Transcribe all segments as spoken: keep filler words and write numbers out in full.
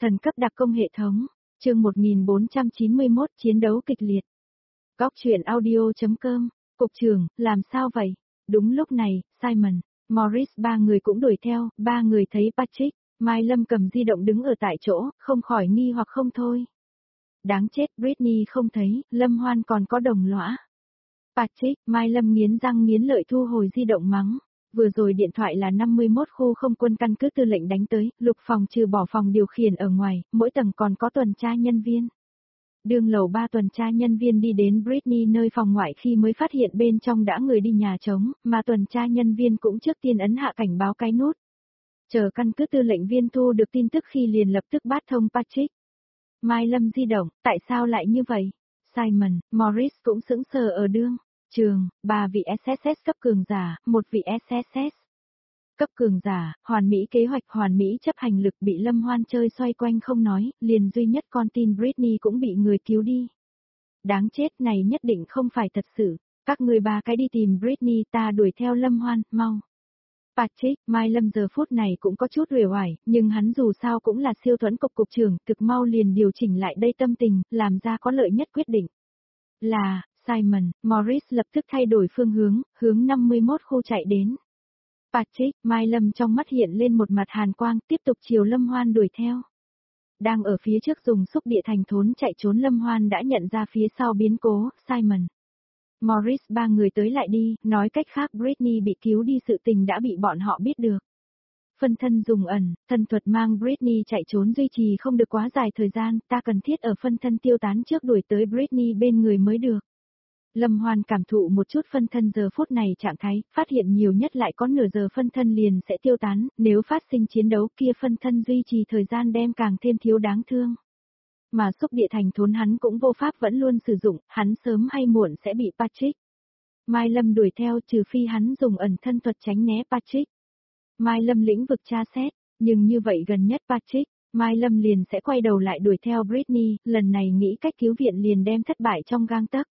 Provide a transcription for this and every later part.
Thần cấp đặc công hệ thống, chương một nghìn bốn trăm chín mươi mốt chiến đấu kịch liệt. Góc truyện audio.com, cục trưởng, làm sao vậy? Đúng lúc này, Simon, Morris ba người cũng đuổi theo, ba người thấy Patrick, Mai Lâm cầm di động đứng ở tại chỗ, không khỏi nghi hoặc không thôi. Đáng chết, Britney không thấy, Lâm Hoan còn có đồng lõa. Patrick, Mai Lâm nghiến răng nghiến lợi thu hồi di động mắng. Vừa rồi điện thoại là năm mươi mốt khu không quân căn cứ tư lệnh đánh tới, lục phòng trừ bỏ phòng điều khiển ở ngoài, mỗi tầng còn có tuần tra nhân viên. Đường lầu ba tuần tra nhân viên đi đến Britney nơi phòng ngoại khi mới phát hiện bên trong đã người đi nhà trống, mà tuần tra nhân viên cũng trước tiên ấn hạ cảnh báo cái nút. Chờ căn cứ tư lệnh viên thu được tin tức khi liền lập tức bắt thông Patrick. Mai Lâm di động, tại sao lại như vậy? Simon, Morris cũng sững sờ ở đương. Trường, ba vị ét ét ét cấp cường giả, một vị ét ét ét. Cấp cường giả, hoàn mỹ kế hoạch hoàn mỹ chấp hành lực bị Lâm Hoan chơi xoay quanh không nói, liền duy nhất con tin Britney cũng bị người cứu đi. Đáng chết, này nhất định không phải thật sự, các người ba cái đi tìm Britney, ta đuổi theo Lâm Hoan, mau. Patrick, Mai Lâm giờ phút này cũng có chút uể oải, nhưng hắn dù sao cũng là siêu thuẫn cục cục trưởng, thực mau liền điều chỉnh lại đây tâm tình, làm ra có lợi nhất quyết định. Là, Simon, Morris lập tức thay đổi phương hướng, hướng năm mươi mốt khu chạy đến. Patrick, Mai Lâm trong mắt hiện lên một mặt hàn quang, tiếp tục chiều Lâm Hoan đuổi theo. Đang ở phía trước dùng xúc địa thành thốn chạy trốn Lâm Hoan đã nhận ra phía sau biến cố, Simon. Morris ba người tới lại đi, nói cách khác Britney bị cứu đi sự tình đã bị bọn họ biết được. Phân thân dùng ẩn, thần thuật mang Britney chạy trốn duy trì không được quá dài thời gian, ta cần thiết ở phân thân tiêu tán trước đuổi tới Britney bên người mới được. Lâm Hoan cảm thụ một chút phân thân giờ phút này trạng thái, phát hiện nhiều nhất lại có nửa giờ phân thân liền sẽ tiêu tán, nếu phát sinh chiến đấu kia phân thân duy trì thời gian đem càng thêm thiếu đáng thương. Mà xúc địa thành thốn hắn cũng vô pháp vẫn luôn sử dụng, hắn sớm hay muộn sẽ bị Patrick. Mai Lâm đuổi theo trừ phi hắn dùng ẩn thân thuật tránh né Patrick. Mai Lâm lĩnh vực tra xét, nhưng như vậy gần nhất Patrick, Mai Lâm liền sẽ quay đầu lại đuổi theo Britney, lần này nghĩ cách cứu viện liền đem thất bại trong gang tấc.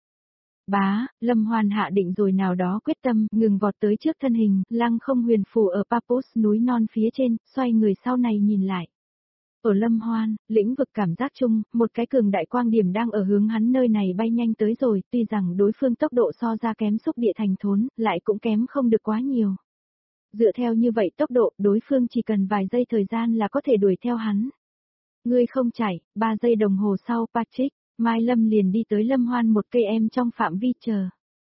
Bá, Lâm Hoan hạ định rồi nào đó quyết tâm, ngừng vọt tới trước thân hình, lăng không huyền phù ở Papus núi non phía trên, xoay người sau này nhìn lại. Ở Lâm Hoan, lĩnh vực cảm giác chung, một cái cường đại quang điểm đang ở hướng hắn nơi này bay nhanh tới rồi, tuy rằng đối phương tốc độ so ra kém xúc địa thành thốn, lại cũng kém không được quá nhiều. Dựa theo như vậy tốc độ, đối phương chỉ cần vài giây thời gian là có thể đuổi theo hắn. Ngươi không chạy, ba giây đồng hồ sau Patrick, Mai Lâm liền đi tới Lâm Hoan một cây em trong phạm vi chờ.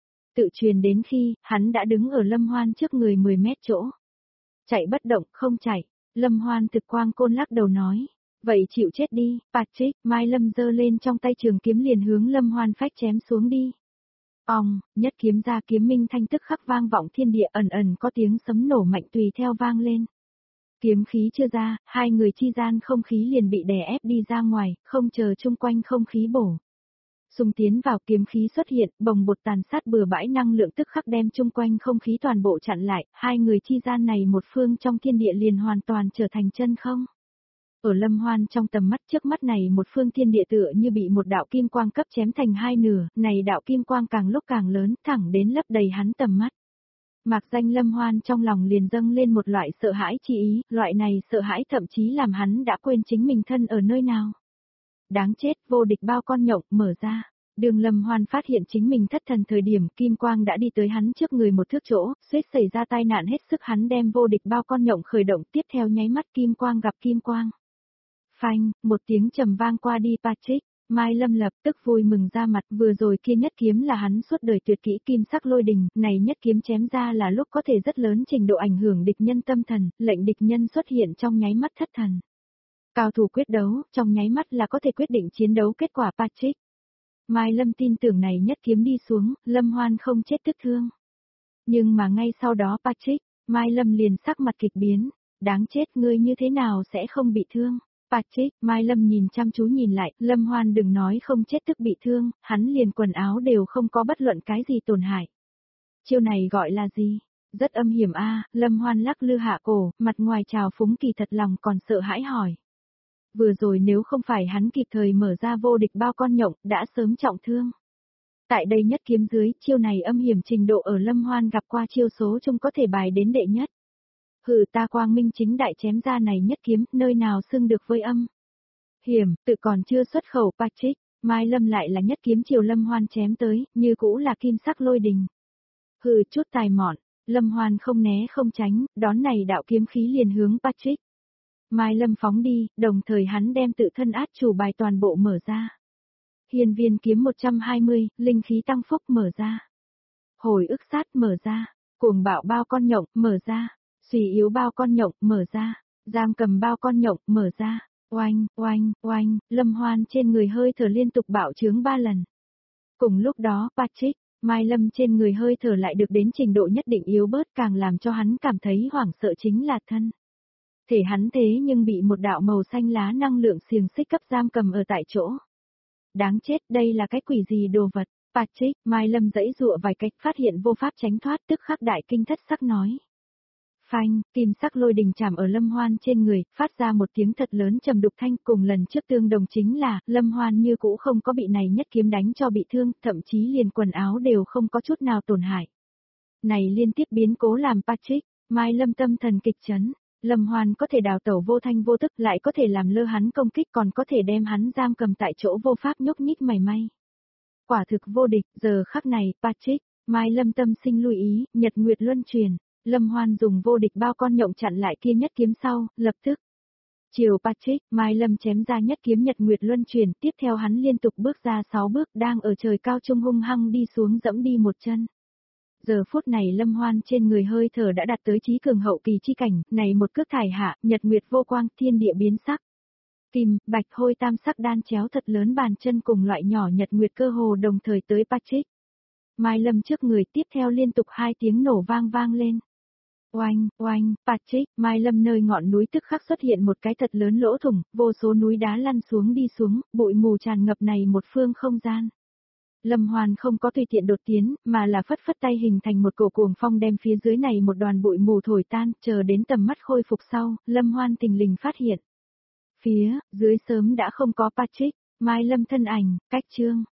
Tự truyền đến khi, hắn đã đứng ở Lâm Hoan trước người mười mét chỗ. Chạy bất động, không chạy. Lâm Hoan thực quang côn lắc đầu nói. Vậy chịu chết đi, Patrick, Mai Lâm giơ lên trong tay trường kiếm liền hướng Lâm Hoan phách chém xuống đi. Ong, nhất kiếm ra kiếm minh thanh tức khắc vang vọng thiên địa ẩn ẩn có tiếng sấm nổ mạnh tùy theo vang lên. Kiếm khí chưa ra, hai người chi gian không khí liền bị đè ép đi ra ngoài, không chờ chung quanh không khí bổ. Xung tiến vào kiếm khí xuất hiện, bồng bột tàn sát bừa bãi năng lượng tức khắc đem chung quanh không khí toàn bộ chặn lại, hai người chi gian này một phương trong thiên địa liền hoàn toàn trở thành chân không. Ở Lâm Hoan trong tầm mắt trước mắt này một phương thiên địa tựa như bị một đạo kim quang cấp chém thành hai nửa, này đạo kim quang càng lúc càng lớn, thẳng đến lấp đầy hắn tầm mắt. Mạc danh Lâm Hoan trong lòng liền dâng lên một loại sợ hãi chi ý, loại này sợ hãi thậm chí làm hắn đã quên chính mình thân ở nơi nào. Đáng chết, vô địch bao con nhộng, mở ra. Đường Lâm Hoan phát hiện chính mình thất thần thời điểm kim quang đã đi tới hắn trước người một thước chỗ, suýt xảy ra tai nạn hết sức hắn đem vô địch bao con nhộng khởi động tiếp theo nháy mắt kim quang gặp kim quang. Phanh, một tiếng trầm vang qua đi Patrick. Mai Lâm lập tức vui mừng ra mặt, vừa rồi kia nhất kiếm là hắn suốt đời tuyệt kỹ kim sắc lôi đình, này nhất kiếm chém ra là lúc có thể rất lớn trình độ ảnh hưởng địch nhân tâm thần, lệnh địch nhân xuất hiện trong nháy mắt thất thần. Cao thủ quyết đấu, trong nháy mắt là có thể quyết định chiến đấu kết quả Patrick. Mai Lâm tin tưởng này nhất kiếm đi xuống, Lâm Hoan không chết tức thương. Nhưng mà ngay sau đó Patrick, Mai Lâm liền sắc mặt kịch biến, đáng chết ngươi như thế nào sẽ không bị thương. Patrick, Mai Lâm nhìn chăm chú nhìn lại, Lâm Hoan đừng nói không chết tức bị thương, hắn liền quần áo đều không có bất luận cái gì tổn hại. Chiêu này gọi là gì? Rất âm hiểm a. Lâm Hoan lắc lư hạ cổ, mặt ngoài trào phúng kỳ thật lòng còn sợ hãi hỏi. Vừa rồi nếu không phải hắn kịp thời mở ra vô địch bao con nhộng, đã sớm trọng thương. Tại đây nhất kiếm dưới, chiêu này âm hiểm trình độ ở Lâm Hoan gặp qua chiêu số chung có thể bài đến đệ nhất. Hừ ta quang minh chính đại chém ra này nhất kiếm, nơi nào xưng được với âm. Hiểm, tự còn chưa xuất khẩu Patrick, Mai Lâm lại là nhất kiếm chiều Lâm Hoan chém tới, như cũ là kim sắc lôi đình. Hừ, chút tài mọn, Lâm Hoan không né không tránh, đón này đạo kiếm khí liền hướng Patrick. Mai Lâm phóng đi, đồng thời hắn đem tự thân át chủ bài toàn bộ mở ra. Hiên viên kiếm một trăm hai mươi, linh khí tăng phúc mở ra. Hồi ức sát mở ra, cuồng bạo bao con nhộng mở ra, suy yếu bao con nhộng mở ra, giam cầm bao con nhộng mở ra. Oanh, oanh, oanh, Lâm Hoan trên người hơi thở liên tục bạo trướng ba lần. Cùng lúc đó, Patrick, Mai Lâm trên người hơi thở lại được đến trình độ nhất định yếu bớt, càng làm cho hắn cảm thấy hoảng sợ chính là thân. Thể hắn thế nhưng bị một đạo màu xanh lá năng lượng xiềng xích cấp giam cầm ở tại chỗ. Đáng chết, đây là cái quỷ gì đồ vật? Patrick, Mai Lâm giãy giụa vài cách phát hiện vô pháp tránh thoát, tức khắc đại kinh thất sắc nói. Phanh, kim sắc lôi đình chạm ở Lâm Hoan trên người, phát ra một tiếng thật lớn trầm đục thanh, cùng lần trước tương đồng chính là, Lâm Hoan như cũ không có bị này nhất kiếm đánh cho bị thương, thậm chí liền quần áo đều không có chút nào tổn hại. Này liên tiếp biến cố làm Patrick, Mai Lâm tâm thần kịch chấn, Lâm Hoan có thể đào tẩu vô thanh vô tức, lại có thể làm lơ hắn công kích, còn có thể đem hắn giam cầm tại chỗ vô pháp nhúc nhích mảy may. Quả thực vô địch, giờ khắc này, Patrick, Mai Lâm tâm sinh lưu ý, nhật nguyệt luân truyền. Lâm Hoan dùng vô địch bao con nhộng chặn lại kia nhất kiếm sau, lập tức. Chiều Patrick, Mai Lâm chém ra nhất kiếm nhật nguyệt luân truyền, tiếp theo hắn liên tục bước ra sáu bước, đang ở trời cao trung hung hăng đi xuống dẫm đi một chân. Giờ phút này Lâm Hoan trên người hơi thở đã đạt tới chí cường hậu kỳ chi cảnh, này một cước thải hạ, nhật nguyệt vô quang, thiên địa biến sắc. Kim, bạch hôi tam sắc đan chéo thật lớn bàn chân cùng loại nhỏ nhật nguyệt cơ hồ đồng thời tới Patrick. Mai Lâm trước người tiếp theo liên tục hai tiếng nổ vang vang lên. Oanh, oanh, Patrick, Mai Lâm nơi ngọn núi tức khắc xuất hiện một cái thật lớn lỗ thủng, vô số núi đá lăn xuống đi xuống, bụi mù tràn ngập này một phương không gian. Lâm Hoan không có tùy tiện đột tiến, mà là phất phất tay hình thành một cổ cuồng phong đem phía dưới này một đoàn bụi mù thổi tan, chờ đến tầm mắt khôi phục sau, Lâm Hoan thình lình phát hiện. Phía, dưới sớm đã không có Patrick, Mai Lâm thân ảnh, cách chương.